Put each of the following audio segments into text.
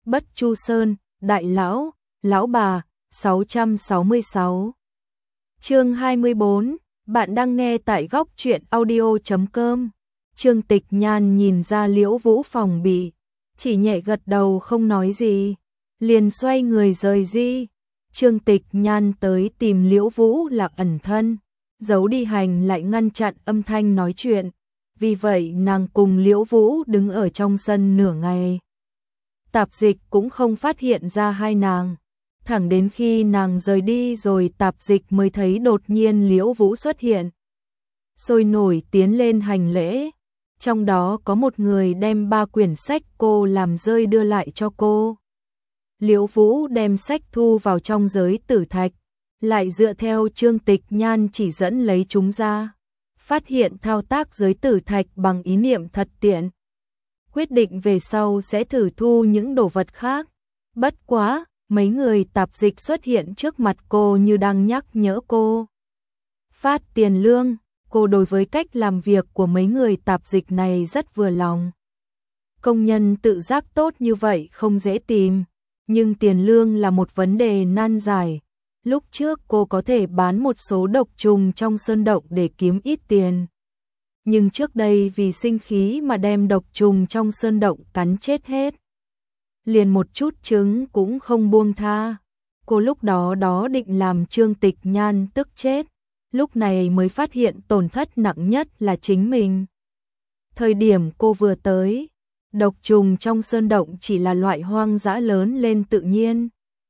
Bất Chu Sơn, Đại Lão, Lão Bà, 666. Chương 24, bạn đang nghe tại góc truyện audio.com. Trương Tịch Nhan nhìn ra Liễu Vũ phòng bị, chỉ nhẹ gật đầu không nói gì, liền xoay người rời đi. Trương Tịch Nhan tới tìm Liễu Vũ là ẩn thân, giấu đi hành lại ngăn chặn âm thanh nói chuyện, vì vậy nàng cùng Liễu Vũ đứng ở trong sân nửa ngày. Tạp Dịch cũng không phát hiện ra hai nàng, thẳng đến khi nàng rời đi rồi Tạp Dịch mới thấy đột nhiên Liễu Vũ xuất hiện. Sôi nổi tiến lên hành lễ, trong đó có một người đem 3 quyển sách cô làm rơi đưa lại cho cô. Liễu Vũ đem sách thu vào trong giới tử thạch, lại dựa theo Trương Tịch Nhan chỉ dẫn lấy chúng ra, phát hiện thao tác giới tử thạch bằng ý niệm thật tiện. Quyết định về sau sẽ thử thu những đồ vật khác. Bất quá, mấy người Tạp Dịch xuất hiện trước mặt cô như đang nhắc nhở cô. Phát tiền lương, cô đối với cách làm việc của mấy người Tạp Dịch này rất vừa lòng. Công nhân tự giác tốt như vậy không dễ tìm, nhưng tiền lương là một vấn đề nan giải. Lúc trước cô có thể bán một số độc trùng trong sơn động để kiếm ít tiền. Nhưng trước đây vì sinh khí mà đem độc trùng trong sơn động cắn chết hết. Liền một chút trứng cũng không buông tha. Cô lúc đó định làm Trương Tịch Nhan tức chết, lúc này mới phát hiện tổn thất nặng nhất là chính mình. Thời điểm cô vừa tới, độc trùng trong sơn động chỉ là loại hoang dã lớn lên tự nhiên.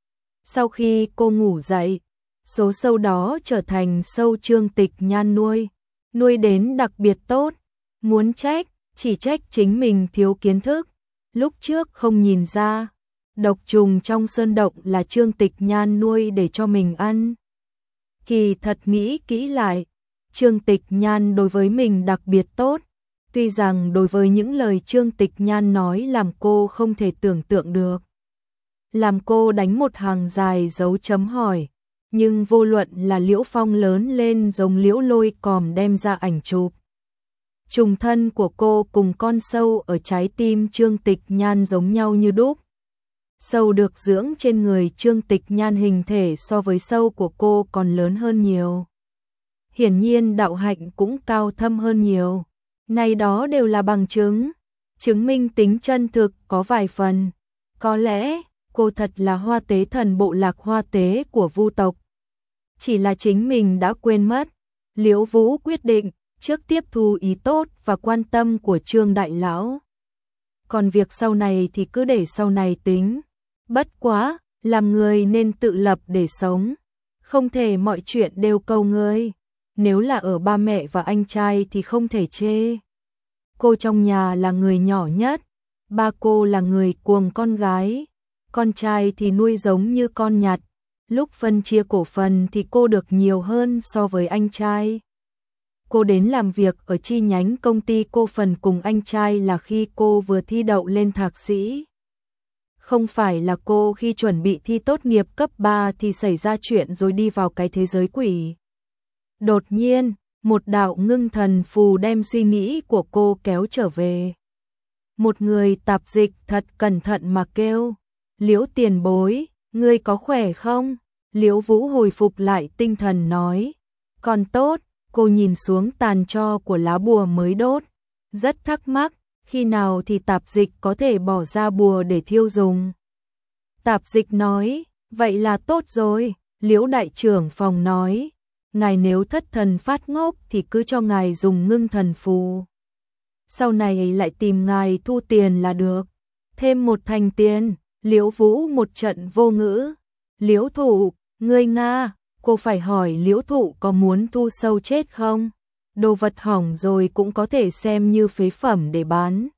Sau khi cô ngủ dậy, số sâu đó trở thành sâu Trương Tịch Nhan nuôi đến đặc biệt tốt. Muốn trách, chỉ trách chính mình thiếu kiến thức, lúc trước không nhìn ra, độc trùng trong sơn động là Trương Tịch Nhan nuôi để cho mình ăn. Kỳ thật nghĩ kỹ lại, Trương Tịch Nhan đối với mình đặc biệt tốt, tuy rằng đối với những lời Trương Tịch Nhan nói làm cô không thể tưởng tượng được. Làm cô đánh một hàng dài dấu chấm hỏi, nhưng vô luận là Liễu Phong lớn lên giống Liễu Lôi còm đem ra ảnh chụp. Trùng thân của cô cùng con sâu ở trái tim Trương Tịch Nhan giống nhau như đúc. Sâu được dưỡng trên người Trương Tịch Nhan hình thể so với sâu của cô còn lớn hơn nhiều. Hiển nhiên đạo hạnh cũng cao thâm hơn nhiều. Này đó đều là bằng chứng, chứng minh tính chân thực có vài phần. Có lẽ cô thật là Hoa Tế Thần bộ lạc Hoa Tế của Vu tộc. Chỉ là chính mình đã quên mất. Liễu Vũ quyết định trước tiếp thu ý tốt và quan tâm của Trương Đại Lão. Còn việc sau này thì cứ để sau này tính. Bất quá, làm người nên tự lập để sống. Không thể mọi chuyện đều cầu người. Nếu là ở ba mẹ và anh trai thì không thể chê. Cô trong nhà là người nhỏ nhất. Ba cô là người cuồng con gái. Con trai thì nuôi giống như con nhặt. Lúc phân chia cổ phần thì cô được nhiều hơn so với anh trai. Cô đến làm việc ở chi nhánh công ty cô phần cùng anh trai là khi cô vừa thi đậu lên thạc sĩ. Không phải là cô khi chuẩn bị thi tốt nghiệp cấp 3 thì xảy ra chuyện rồi đi vào cái thế giới quỷ. Đột nhiên, một đạo ngưng thần phù đem suy nghĩ của cô kéo trở về. Một người Tạp Dịch thật cẩn thận mà kêu, Liễu tiền bối, ngươi có khỏe không? Liễu Vũ hồi phục lại tinh thần nói, còn tốt. Cô nhìn xuống tàn tro của lá bùa mới đốt, rất thắc mắc, khi nào thì Tạp Dịch có thể bỏ ra bùa để thiêu dùng. Tạp Dịch nói, vậy là tốt rồi. Liễu đại trưởng phòng nói, ngài nếu thất thần phát ngốc thì cứ cho ngài dùng ngưng thần phù. Sau này lại tìm ngài thu tiền là được. Thêm một thành tiền. Liễu Vũ một trận vô ngữ. Liễu Thụ, ngươi Nga. Cô phải hỏi Liễu Thụ có muốn thu sâu chết không? Đồ vật hỏng rồi cũng có thể xem như phế phẩm để bán.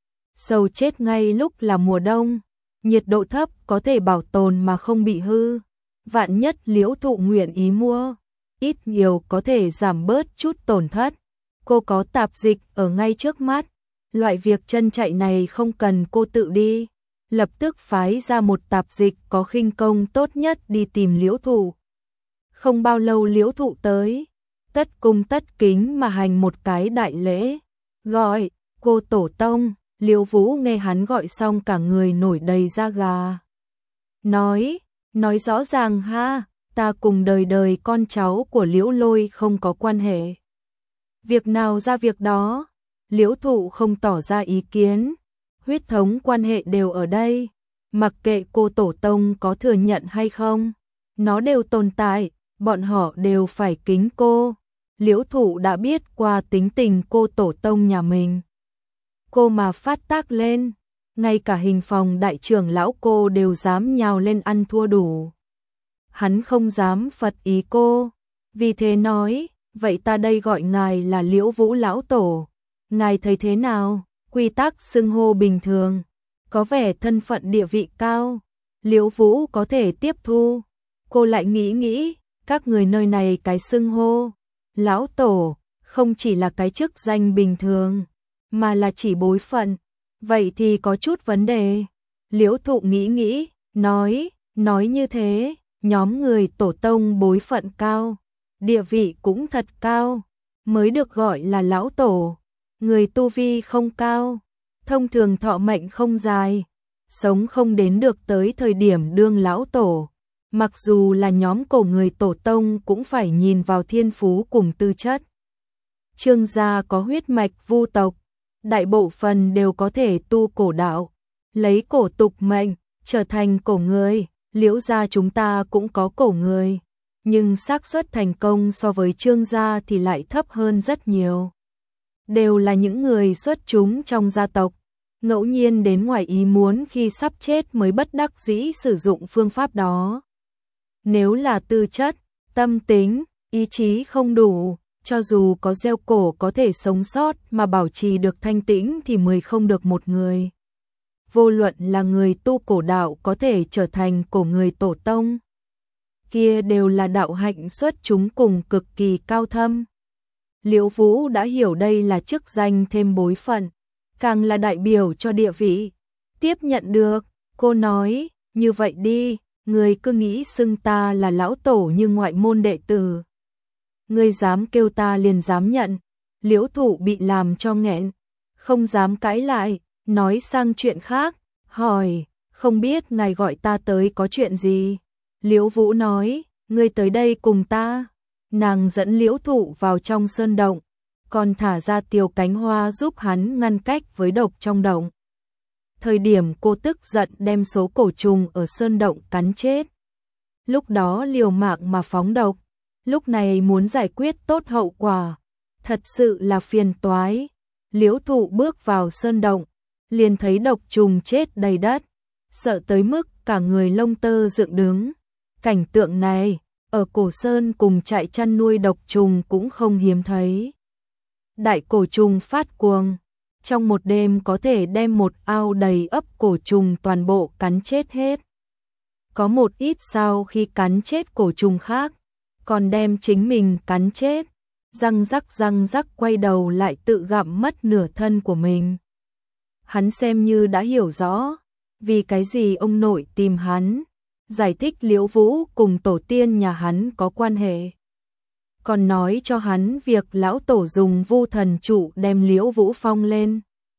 Sâu chết ngay lúc là mùa đông, nhiệt độ thấp có thể bảo tồn mà không bị hư. Vạn nhất Liễu Thụ nguyện ý mua, ít nhiều có thể giảm bớt chút tổn thất. Cô có Tạp Dịch ở ngay trước mắt, loại việc chân chạy này không cần cô tự đi. Lập tức phái ra một Tạp Dịch có khinh công tốt nhất đi tìm Liễu Thụ. Không bao lâu Liễu Thụ tới, tất cung tất kính mà hành một cái đại lễ, gọi cô tổ tông. Liễu Vũ nghe hắn gọi xong cả người nổi đầy da gà. Nói rõ ràng ha, ta cùng đời đời con cháu của Liễu Lôi không có quan hệ. Việc nào ra việc đó, Liễu Thụ không tỏ ra ý kiến, huyết thống quan hệ đều ở đây, mặc kệ cô tổ tông có thừa nhận hay không, nó đều tồn tại, bọn họ đều phải kính cô. Liễu Thụ đã biết qua tính tình cô tổ tông nhà mình. Cô mà phát tác lên, ngay cả Hình Phòng đại trưởng lão cô đều dám nhào lên ăn thua đủ. Hắn không dám phật ý cô, vì thế nói, vậy ta đây gọi ngài là Liễu Vũ lão tổ, ngài thấy thế nào? Quy tắc xưng hô bình thường, có vẻ thân phận địa vị cao, Liễu Vũ có thể tiếp thu. Cô lại nghĩ, các người nơi này cái xưng hô lão tổ không chỉ là cái chức danh bình thường, mà là chỉ bối phận, vậy thì có chút vấn đề. Liễu Thụ nghĩ, nói như thế, nhóm người tổ tông bối phận cao, địa vị cũng thật cao, mới được gọi là lão tổ. Người tu vi không cao, thông thường thọ mệnh không dài, sống không đến được tới thời điểm đương lão tổ. Mặc dù là nhóm cổ người tổ tông cũng phải nhìn vào thiên phú cùng tư chất. Trương gia có huyết mạch vu tộc, đại bộ phần đều có thể tu cổ đạo, lấy cổ tục mệnh, trở thành cổ người. Liễu gia chúng ta cũng có cổ người, nhưng xác suất thành công so với Trương gia thì lại thấp hơn rất nhiều. Đều là những người xuất chúng trong gia tộc, ngẫu nhiên đến ngoài ý muốn khi sắp chết mới bất đắc dĩ sử dụng phương pháp đó. Nếu là tư chất, tâm tính, ý chí không đủ, cho dù có gieo cổ có thể sống sót mà bảo trì được thanh tĩnh thì 10 không được một người. Vô luận là người tu cổ đạo có thể trở thành cổ người tổ tông, kia đều là đạo hạnh xuất chúng cùng cực kỳ cao thâm. Liễu Vũ đã hiểu đây là chức danh thêm bối phận, càng là đại biểu cho địa vị. Tiếp nhận được, cô nói, như vậy đi, người cứ nghĩ xưng ta là lão tổ như ngoại môn đệ tử. Người dám kêu ta liền dám nhận. Liễu Thụ bị làm cho nghẹn, không dám cãi lại, nói sang chuyện khác, hỏi, không biết ngài gọi ta tới có chuyện gì? Liễu Vũ nói, ngươi tới đây cùng ta. Nàng dẫn Liễu Thụ vào trong sơn động, còn thả ra Tiểu Cánh Hoa giúp hắn ngăn cách với độc trong động. Thời điểm cô tức giận đem số cổ trùng ở sơn động cắn chết. Lúc đó liều mạng mà phóng độc, lúc này muốn giải quyết tốt hậu quả, thật sự là phiền toái. Liễu Thụ bước vào sơn động, liền thấy độc trùng chết đầy đất, sợ tới mức cả người lông tơ dựng đứng. Cảnh tượng này, ở cổ sơn cùng trại chăn nuôi độc trùng cũng không hiếm thấy. Đại cổ trùng phát cuồng, trong một đêm có thể đem một ao đầy ấp cổ trùng toàn bộ cắn chết hết. Có một ít sau khi cắn chết cổ trùng khác, còn đem chính mình cắn chết, răng rắc quay đầu lại tự gặm mất nửa thân của mình. Hắn xem như đã hiểu rõ, vì cái gì ông nội tìm hắn, giải thích Liễu Vũ cùng tổ tiên nhà hắn có quan hệ. Còn nói cho hắn việc lão tổ dùng vu thần trụ đem Liễu Vũ phong lên.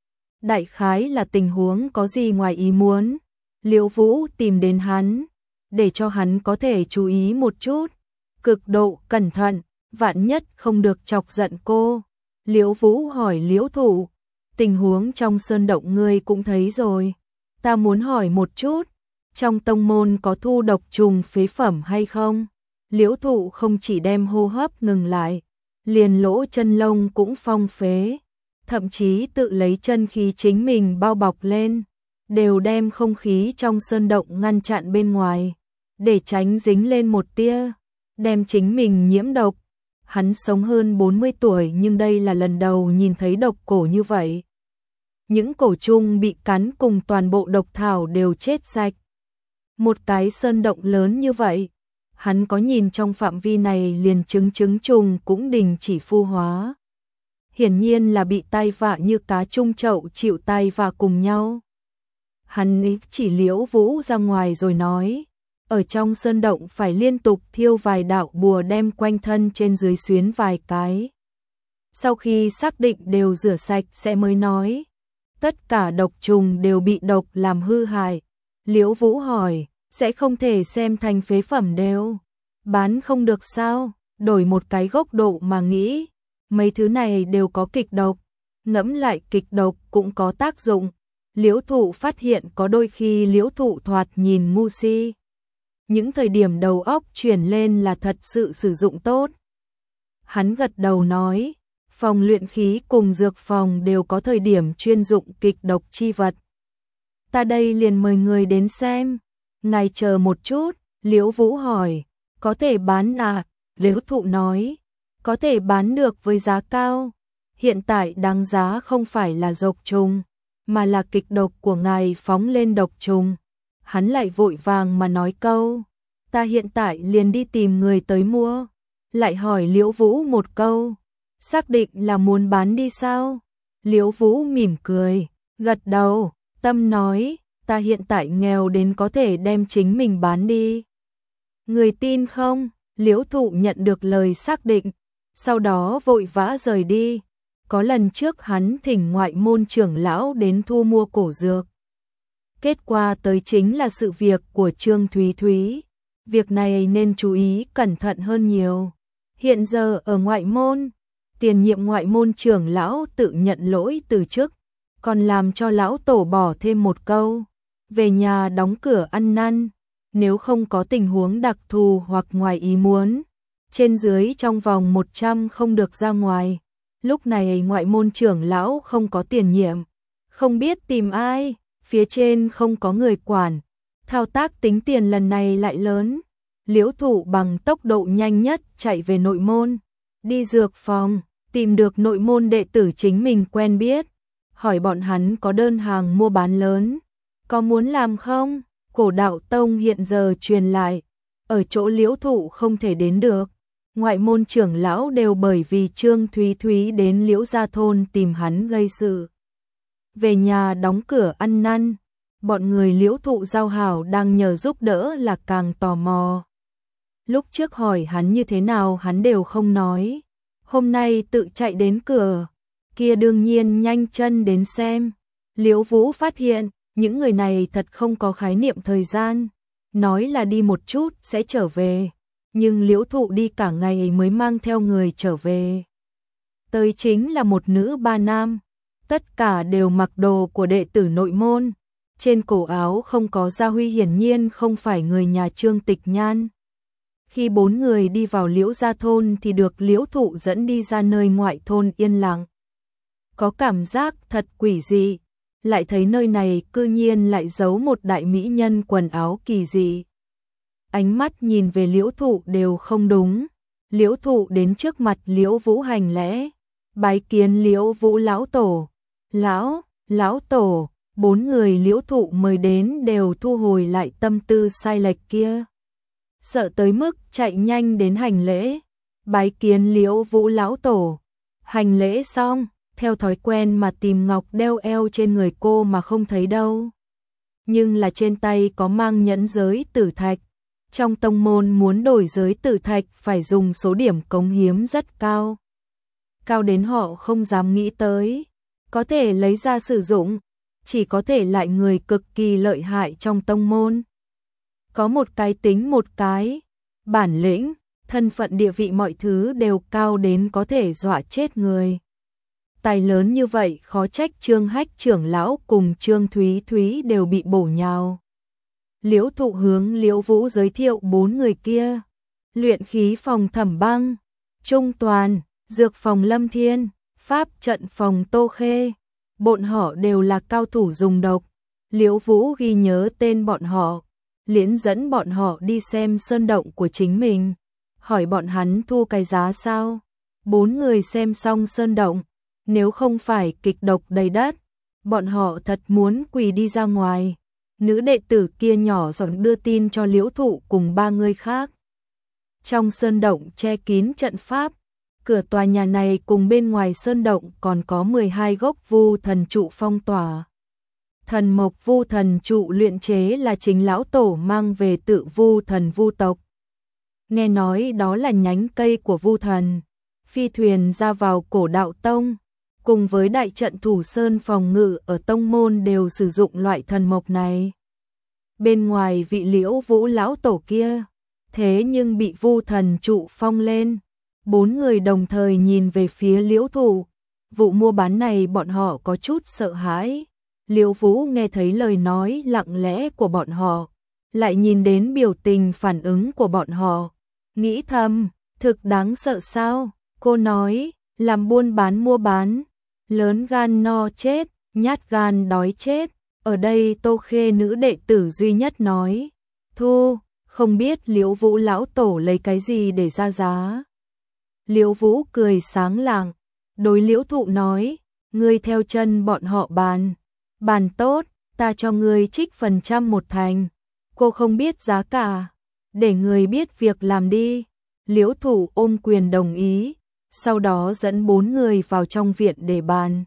Đại khái là tình huống có gì ngoài ý muốn, Liễu Vũ tìm đến hắn, để cho hắn có thể chú ý một chút, cực độ cẩn thận, vạn nhất không được chọc giận cô. Liễu Vũ hỏi Liễu Thụ, tình huống trong sơn động ngươi cũng thấy rồi, ta muốn hỏi một chút, trong tông môn có thu độc trùng phế phẩm hay không? Liễu Thụ không chỉ đem hô hấp ngừng lại, liền lỗ chân lông cũng phong phế, thậm chí tự lấy chân khí chính mình bao bọc lên, đều đem không khí trong sơn động ngăn chặn bên ngoài, để tránh dính lên một tia, đem chính mình nhiễm độc. Hắn sống hơn 40 tuổi nhưng đây là lần đầu nhìn thấy độc cổ như vậy. Những cổ trùng bị cắn cùng toàn bộ độc thảo đều chết sạch. Một cái sơn động lớn như vậy, hắn có nhìn trong phạm vi này liền trứng trùng cũng đình chỉ phu hóa. Hiển nhiên là bị tai vạ như cá chung chậu chịu tai vạ cùng nhau. Hắn chỉ Liễu Vũ ra ngoài rồi nói, ở trong sơn động phải liên tục thiêu vài đạo bùa đem quanh thân trên dưới xuyến vài cái. Sau khi xác định đều rửa sạch sẽ mới nói, tất cả độc trùng đều bị độc làm hư hại. Liễu Vũ hỏi, sẽ không thể xem thành phế phẩm đều bán không được sao? Đổi một cái góc độ mà nghĩ, mấy thứ này đều có kịch độc, ngẫm lại kịch độc cũng có tác dụng. Liễu Thụ phát hiện có đôi khi Liễu Thụ thoạt nhìn ngu si, những thời điểm đầu óc chuyển lên là thật sự sử dụng tốt. Hắn gật đầu nói, phòng luyện khí cùng dược phòng đều có thời điểm chuyên dụng kịch độc chi vật. Ta đây liền mời người đến xem. Ngài chờ một chút, Liễu Vũ hỏi, có thể bán à? Liễu Thụ nói, có thể bán được với giá cao. Hiện tại đáng giá không phải là độc trùng, mà là kịch độc của ngài phóng lên độc trùng. Hắn lại vội vàng mà nói câu, ta hiện tại liền đi tìm người tới mua. Lại hỏi Liễu Vũ một câu, xác định là muốn bán đi sao? Liễu Vũ mỉm cười, gật đầu, tâm nói, ta hiện tại nghèo đến có thể đem chính mình bán đi. Người tin không? Liễu Thụ nhận được lời xác định, sau đó vội vã rời đi. Có lần trước hắn thỉnh ngoại môn trưởng lão đến thu mua cổ dược. Kết quả tới chính là sự việc của Trương Thúy Thúy. Việc này nên chú ý cẩn thận hơn nhiều. Hiện giờ ở ngoại môn, tiền nhiệm ngoại môn trưởng lão tự nhận lỗi từ chức, còn làm cho lão tổ bỏ thêm một câu, về nhà đóng cửa ăn năn, nếu không có tình huống đặc thù hoặc ngoài ý muốn, trên dưới trong vòng 100 không được ra ngoài. Lúc này ngoại môn trưởng lão không có tiền nhiệm, không biết tìm ai, phía trên không có người quản, thao tác tính tiền lần này lại lớn. Liễu Thụ bằng tốc độ nhanh nhất chạy về nội môn, đi dược phòng, tìm được nội môn đệ tử chính mình quen biết, hỏi bọn hắn có đơn hàng mua bán lớn, có muốn làm không? Cổ đạo tông hiện giờ truyền lại, ở chỗ Liễu Thụ không thể đến được. Ngoại môn trưởng lão đều bởi vì Trương Thúy Thúy đến Liễu Gia thôn tìm hắn gây sự. Về nhà đóng cửa ăn năn, bọn người Liễu Thụ giao hảo đang nhờ giúp đỡ là càng tò mò. Lúc trước hỏi hắn như thế nào hắn đều không nói, hôm nay tự chạy đến cửa, kia đương nhiên nhanh chân đến xem. Liễu Vũ phát hiện, những người này thật không có khái niệm thời gian, nói là đi một chút sẽ trở về, nhưng Liễu Thụ đi cả ngày mới mang theo người trở về. Tới chính là một nữ ba nam, tất cả đều mặc đồ của đệ tử nội môn, trên cổ áo không có gia huy, hiển nhiên không phải người nhà Trương Tịch Nhan. Khi 4 người đi vào Liễu Gia thôn thì được Liễu Thụ dẫn đi ra nơi ngoại thôn yên lặng. Có cảm giác thật quỷ dị, lại thấy nơi này cư nhiên lại giấu một đại mỹ nhân quần áo kỳ dị. Ánh mắt nhìn về Liễu Thụ đều không đúng. Liễu Thụ đến trước mặt Liễu Vũ hành lễ, bái kiến Liễu Vũ lão tổ. Lão tổ, 4 người Liễu Thụ mời đến đều thu hồi lại tâm tư sai lệch kia, sợ tới mức chạy nhanh đến hành lễ, bái kiến Liễu Vũ lão tổ. Hành lễ xong, theo thói quen mà tìm ngọc đeo eo trên người cô mà không thấy đâu. Nhưng là trên tay có mang nhẫn giới tử thạch. Trong tông môn muốn đổi giới tử thạch phải dùng số điểm cống hiếm rất cao. Cao đến họ không dám nghĩ tới. Có thể lấy ra sử dụng, chỉ có thể lại người cực kỳ lợi hại trong tông môn. Có một cái tính một cái, bản lĩnh, thân phận địa vị mọi thứ đều cao đến có thể dọa chết người. Tài lớn như vậy khó trách Trương Hách trưởng lão cùng Trương Thúy Thúy đều bị bổ nhào. Liễu Thụ hướng Liễu Vũ giới thiệu 4 người kia. Luyện khí phòng Thẩm Băng, Trung Toàn, dược phòng Lâm Thiên, pháp trận phòng Tô Khê. Bọn họ đều là cao thủ dùng độc. Liễu Vũ ghi nhớ tên bọn họ, liền dẫn bọn họ đi xem sơn động của chính mình, hỏi bọn hắn thu cái giá sao. 4 người xem xong sơn động, nếu không phải kịch độc đầy đất, bọn họ thật muốn quỳ đi ra ngoài. Nữ đệ tử kia nhỏ giọng đưa tin cho Liễu Thụ cùng 3 người khác. Trong sơn động che kín trận pháp, cửa tòa nhà này cùng bên ngoài sơn động còn có 12 gốc vu thần trụ phong tỏa. Thần mộc vu thần trụ luyện chế là chính lão tổ mang về tự vu thần vu tộc. Nghe nói đó là nhánh cây của vu thần. Phi thuyền ra vào cổ đạo tông, cùng với đại trận thủ sơn phòng ngự ở tông môn đều sử dụng loại thần mộc này. Bên ngoài vị Liễu Vũ lão tổ kia, thế nhưng bị Vu thần trụ phong lên. 4 người đồng thời nhìn về phía Liễu Thụ. Vụ mua bán này bọn họ có chút sợ hãi. Liễu Vũ nghe thấy lời nói lặng lẽ của bọn họ, lại nhìn đến biểu tình phản ứng của bọn họ, nghĩ thầm, thực đáng sợ sao? Cô nói, làm buôn bán mua bán, lớn gan no chết, nhát gan đói chết. Ở đây Tô Khê nữ đệ tử duy nhất nói, thu, không biết Liễu Vũ lão tổ lấy cái gì để ra giá. Liễu Vũ cười sáng lạng, đối Liễu Thụ nói, ngươi theo chân bọn họ bàn tốt, ta cho ngươi trích phần trăm một thành. Cô không biết giá cả, để người biết việc làm đi. Liễu Thụ ôm quyền đồng ý, sau đó dẫn 4 người vào trong viện để bàn.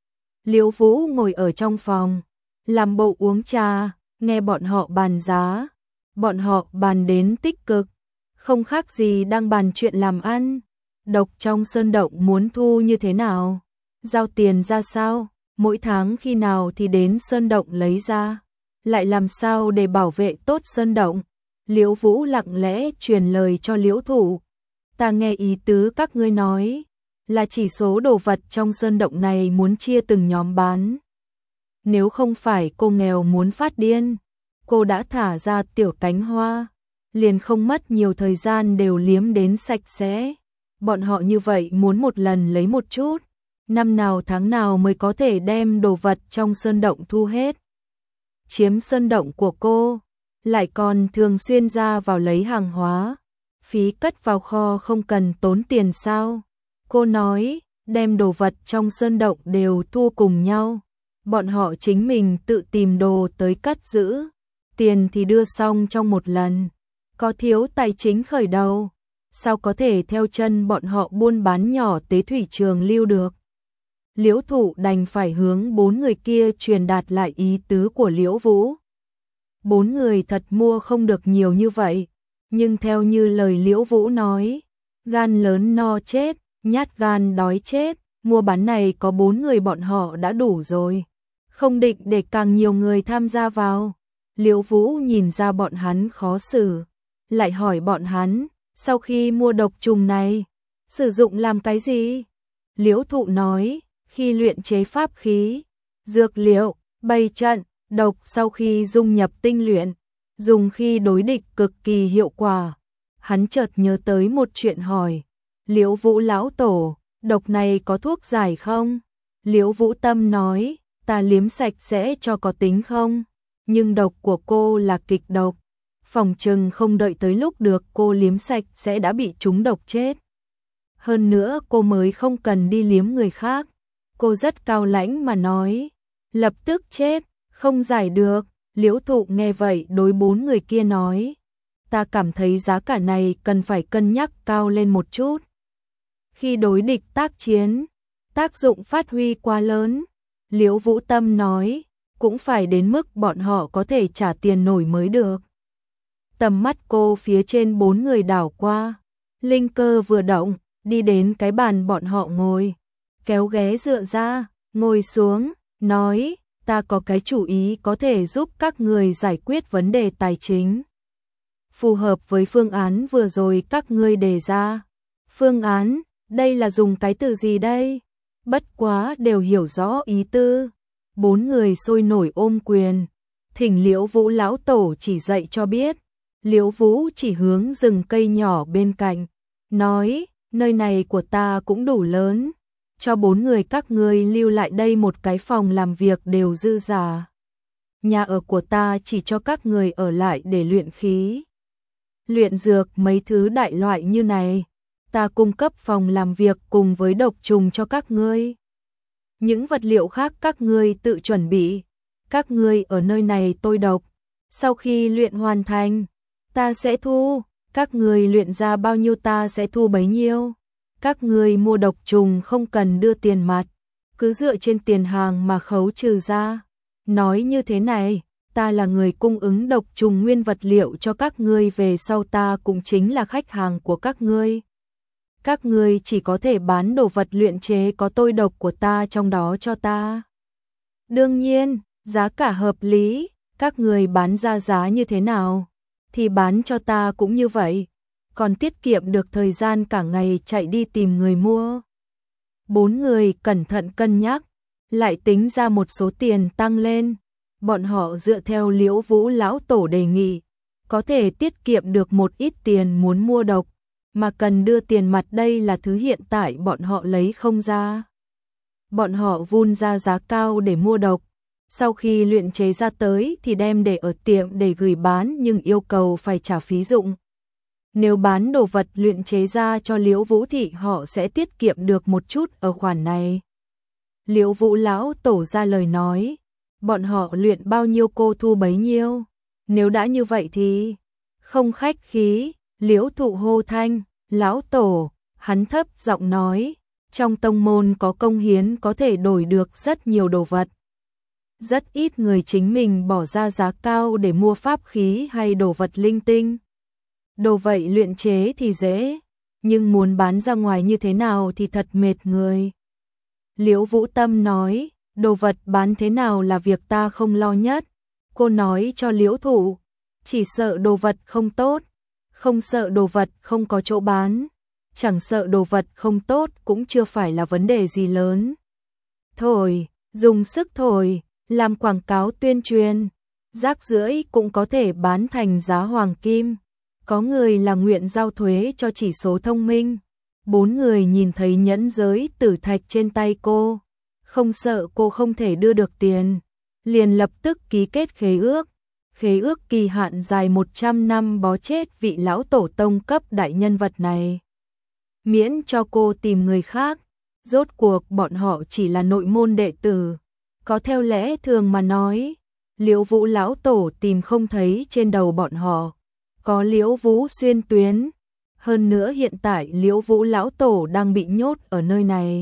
Liễu Vũ ngồi ở trong phòng, làm bộ uống trà, nghe bọn họ bàn giá. Bọn họ bàn đến tích cực, không khác gì đang bàn chuyện làm ăn. Độc trong sơn động muốn thu như thế nào? Giao tiền ra sao? Mỗi tháng khi nào thì đến sơn động lấy ra? Lại làm sao để bảo vệ tốt sơn động? Liễu Vũ lặng lẽ truyền lời cho Liễu Thụ. Ta nghe ý tứ các ngươi nói, là chỉ số đồ vật trong sơn động này muốn chia từng nhóm bán. Nếu không phải cô nghèo muốn phát điên, cô đã thả ra tiểu cánh hoa, liền không mất nhiều thời gian đều liếm đến sạch sẽ. Bọn họ như vậy muốn một lần lấy một chút, năm nào tháng nào mới có thể đem đồ vật trong sơn động thu hết. Chiếm sơn động của cô, lại còn thường xuyên ra vào lấy hàng hóa, phí cất vào kho không cần tốn tiền sao? Cô nói, đem đồ vật trong sơn động đều thu cùng nhau, bọn họ chính mình tự tìm đồ tới cất giữ, tiền thì đưa xong trong một lần, có thiếu tài chính khởi đầu, sao có thể theo chân bọn họ buôn bán nhỏ tế thủy trường lưu được. Liễu Thụ đành phải hướng 4 người kia truyền đạt lại ý tứ của Liễu Vũ. 4 người thật mua không được nhiều như vậy, nhưng theo như lời Liễu Vũ nói, gan lớn no chết, nhát gan đói chết, mua bán này có 4 người bọn họ đã đủ rồi, không định để càng nhiều người tham gia vào. Liễu Vũ nhìn ra bọn hắn khó xử, lại hỏi bọn hắn, sau khi mua độc trùng này, sử dụng làm cái gì? Liễu Thụ nói, khi luyện chế pháp khí, dược liệu, bày trận, độc sau khi dung nhập tinh luyện, dùng khi đối địch cực kỳ hiệu quả. Hắn chợt nhớ tới một chuyện hỏi, Liễu Vũ lão tổ, độc này có thuốc giải không? Liễu Vũ Tâm nói, ta liếm sạch sẽ cho có tính không? Nhưng độc của cô là kịch độc, phòng chừng không đợi tới lúc được cô liếm sạch sẽ đã bị trúng độc chết. Hơn nữa cô mới không cần đi liếm người khác. Cô rất cao lãnh mà nói, lập tức chết, không giải được. Liễu Thụ nghe vậy đối 4 người kia nói, ta cảm thấy giá cả này cần phải cân nhắc cao lên một chút. Khi đối địch tác chiến, tác dụng phát huy quá lớn. Liễu Vũ Tâm nói, cũng phải đến mức bọn họ có thể trả tiền nổi mới được. Tầm mắt cô phía trên 4 người đảo qua, linh cơ vừa động, đi đến cái bàn bọn họ ngồi, kéo ghế dựa ra, ngồi xuống, nói, ta có cái chủ ý có thể giúp các người giải quyết vấn đề tài chính. Phù hợp với phương án vừa rồi các ngươi đề ra. Phương án, đây là dùng cái từ gì đây? Bất quá đều hiểu rõ ý tư. 4 người sôi nổi ôm quyền, thỉnh Liễu Vũ lão tổ chỉ dạy cho biết. Liễu Vũ chỉ hướng rừng cây nhỏ bên cạnh, nói, nơi này của ta cũng đủ lớn, cho 4 người các ngươi lưu lại đây một cái phòng làm việc đều dư giả. Nhà ở của ta chỉ cho các người ở lại để luyện khí, luyện dược mấy thứ đại loại như này, ta cung cấp phòng làm việc cùng với độc trùng cho các ngươi. Những vật liệu khác các ngươi tự chuẩn bị, các ngươi ở nơi này tôi độc, sau khi luyện hoàn thành, ta sẽ thu, các ngươi luyện ra bao nhiêu ta sẽ thu bấy nhiêu. Các ngươi mua độc trùng không cần đưa tiền mặt, cứ dựa trên tiền hàng mà khấu trừ ra. Nói như thế này, ta là người cung ứng độc trùng nguyên vật liệu cho các ngươi, về sau ta cũng chính là khách hàng của các ngươi. các ngươi chỉ có thể bán đồ vật luyện chế có tôi độc của ta trong đó cho ta. Đương nhiên, giá cả hợp lý, các người bán ra giá như thế nào, thì bán cho ta cũng như vậy, còn tiết kiệm được thời gian cả ngày chạy đi tìm người mua. Bốn người cẩn thận cân nhắc, lại tính ra một số tiền tăng lên, bọn họ dựa theo Liễu Vũ lão tổ đề nghị, có thể tiết kiệm được một ít tiền muốn mua độc, mà cần đưa tiền mặt đây là thứ hiện tại bọn họ lấy không ra. Bọn họ vun ra giá cao để mua độc, sau khi luyện chế ra tới thì đem để ở tiệm để gửi bán nhưng yêu cầu phải trả phí dụng. Nếu bán đồ vật luyện chế ra cho Liễu Vũ thì họ sẽ tiết kiệm được một chút ở khoản này. Liễu Vũ lão tổ ra lời nói, bọn họ luyện bao nhiêu cô thu bấy nhiêu, nếu đã như vậy thì không khách khí. Liễu Thụ hô thanh, lão tổ, hắn thấp giọng nói, trong tông môn có công hiến có thể đổi được rất nhiều đồ vật. Rất ít người chính mình bỏ ra giá cao để mua pháp khí hay đồ vật linh tinh. Đồ vậy luyện chế thì dễ, nhưng muốn bán ra ngoài như thế nào thì thật mệt người. Liễu Vũ Tâm nói, đồ vật bán thế nào là việc ta không lo nhất. Cô nói cho Liễu Thụ, chỉ sợ đồ vật không tốt, không sợ đồ vật không có chỗ bán, chẳng sợ đồ vật không tốt cũng chưa phải là vấn đề gì lớn. Thổi, dùng sức thổi, làm quảng cáo tuyên truyền, rác rưởi cũng có thể bán thành giá hoàng kim. Có người là nguyện giao thuế cho chỉ số thông minh. Bốn người nhìn thấy nhẫn giới tử thạch trên tay cô, không sợ cô không thể đưa được tiền, liền lập tức ký kết khế ước. Khế ước kỳ hạn dài 100 năm bó chết vị lão tổ tông cấp đại nhân vật này. Miễn cho cô tìm người khác, rốt cuộc bọn họ chỉ là nội môn đệ tử. Có theo lẽ thường mà nói, Liễu Vũ lão tổ tìm không thấy trên đầu bọn họ, có Liễu Vũ xuyên tuyến. Hơn nữa hiện tại Liễu Vũ lão tổ đang bị nhốt ở nơi này,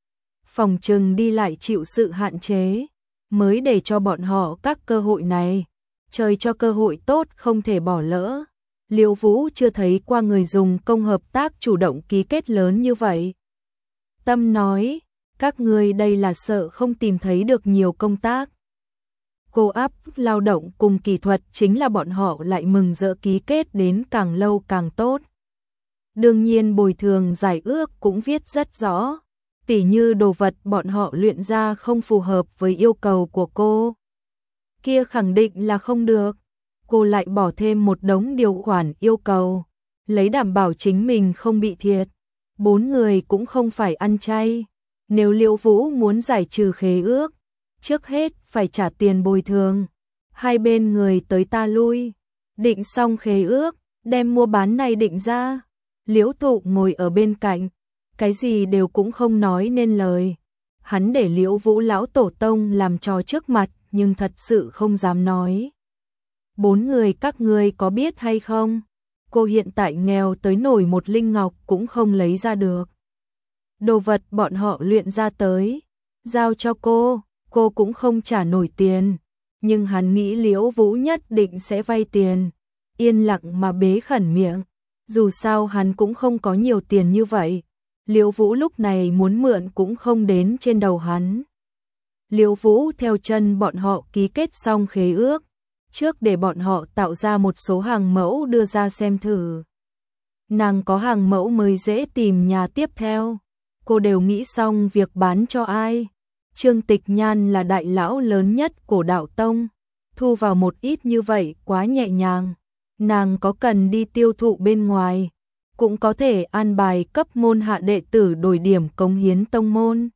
phòng trừng đi lại chịu sự hạn chế, mới để cho bọn họ các cơ hội này. Trời cho cơ hội tốt không thể bỏ lỡ. Liễu Vũ chưa thấy qua người dùng công hợp tác chủ động ký kết lớn như vậy. Tâm nói, các người đây là sợ không tìm thấy được nhiều công tác. Cô áp lao động cùng kỹ thuật chính là bọn họ lại mừng rỡ ký kết đến càng lâu càng tốt. Đương nhiên bồi thường giải ước cũng viết rất rõ, tỉ như đồ vật bọn họ luyện ra không phù hợp với yêu cầu của cô, kia khẳng định là không được. Cô lại bỏ thêm một đống điều khoản yêu cầu, lấy đảm bảo chính mình không bị thiệt. Bốn người cũng không phải ăn chay, nếu Liễu Vũ muốn giải trừ khế ước, trước hết phải trả tiền bồi thường. Hai bên người tới ta lui, định xong khế ước, đem mua bán này định ra. Liễu Thụ ngồi ở bên cạnh, cái gì đều cũng không nói nên lời. Hắn để Liễu Vũ lão tổ tông làm trò trước mặt, nhưng thật sự không dám nói. Bốn người các ngươi có biết hay không? Cô hiện tại nghèo tới nổi một linh ngọc cũng không lấy ra được. Đồ vật bọn họ luyện ra tới, giao cho cô cũng không trả nổi tiền. Nhưng hắn nghĩ Liễu Vũ nhất định sẽ vay tiền, yên lặng mà bế khẩn miệng. Dù sao hắn cũng không có nhiều tiền như vậy. Liễu Vũ lúc này muốn mượn cũng không đến trên đầu hắn. Liễu Vũ theo chân bọn họ ký kết xong khế ước, trước để bọn họ tạo ra một số hàng mẫu đưa ra xem thử. Nàng có hàng mẫu mới dễ tìm nhà tiếp theo. Cô đều nghĩ xong việc bán cho ai. Trương Tịch Nhan là đại lão lớn nhất của đạo tông, thu vào một ít như vậy quá nhẹ nhàng. Nàng có cần đi tiêu thụ bên ngoài, cũng có thể an bài cấp môn hạ đệ tử đổi điểm cống hiến tông môn.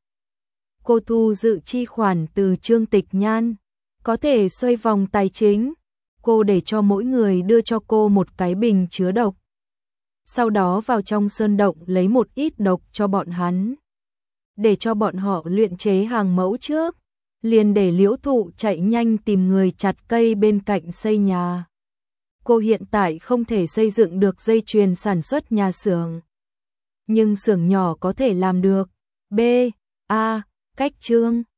Cô thu dự chi khoản từ Trương Tịch Nhan, có thể xoay vòng tài chính. Cô để cho mỗi người đưa cho cô một cái bình chứa độc. Sau đó vào trong sơn động lấy một ít độc cho bọn hắn, để cho bọn họ luyện chế hàng mẫu trước. Liền để Liễu Thụ chạy nhanh tìm người chặt cây bên cạnh xây nhà. Cô hiện tại không thể xây dựng được dây chuyền sản xuất nhà xưởng, nhưng xưởng nhỏ có thể làm được. B. A. Cách chương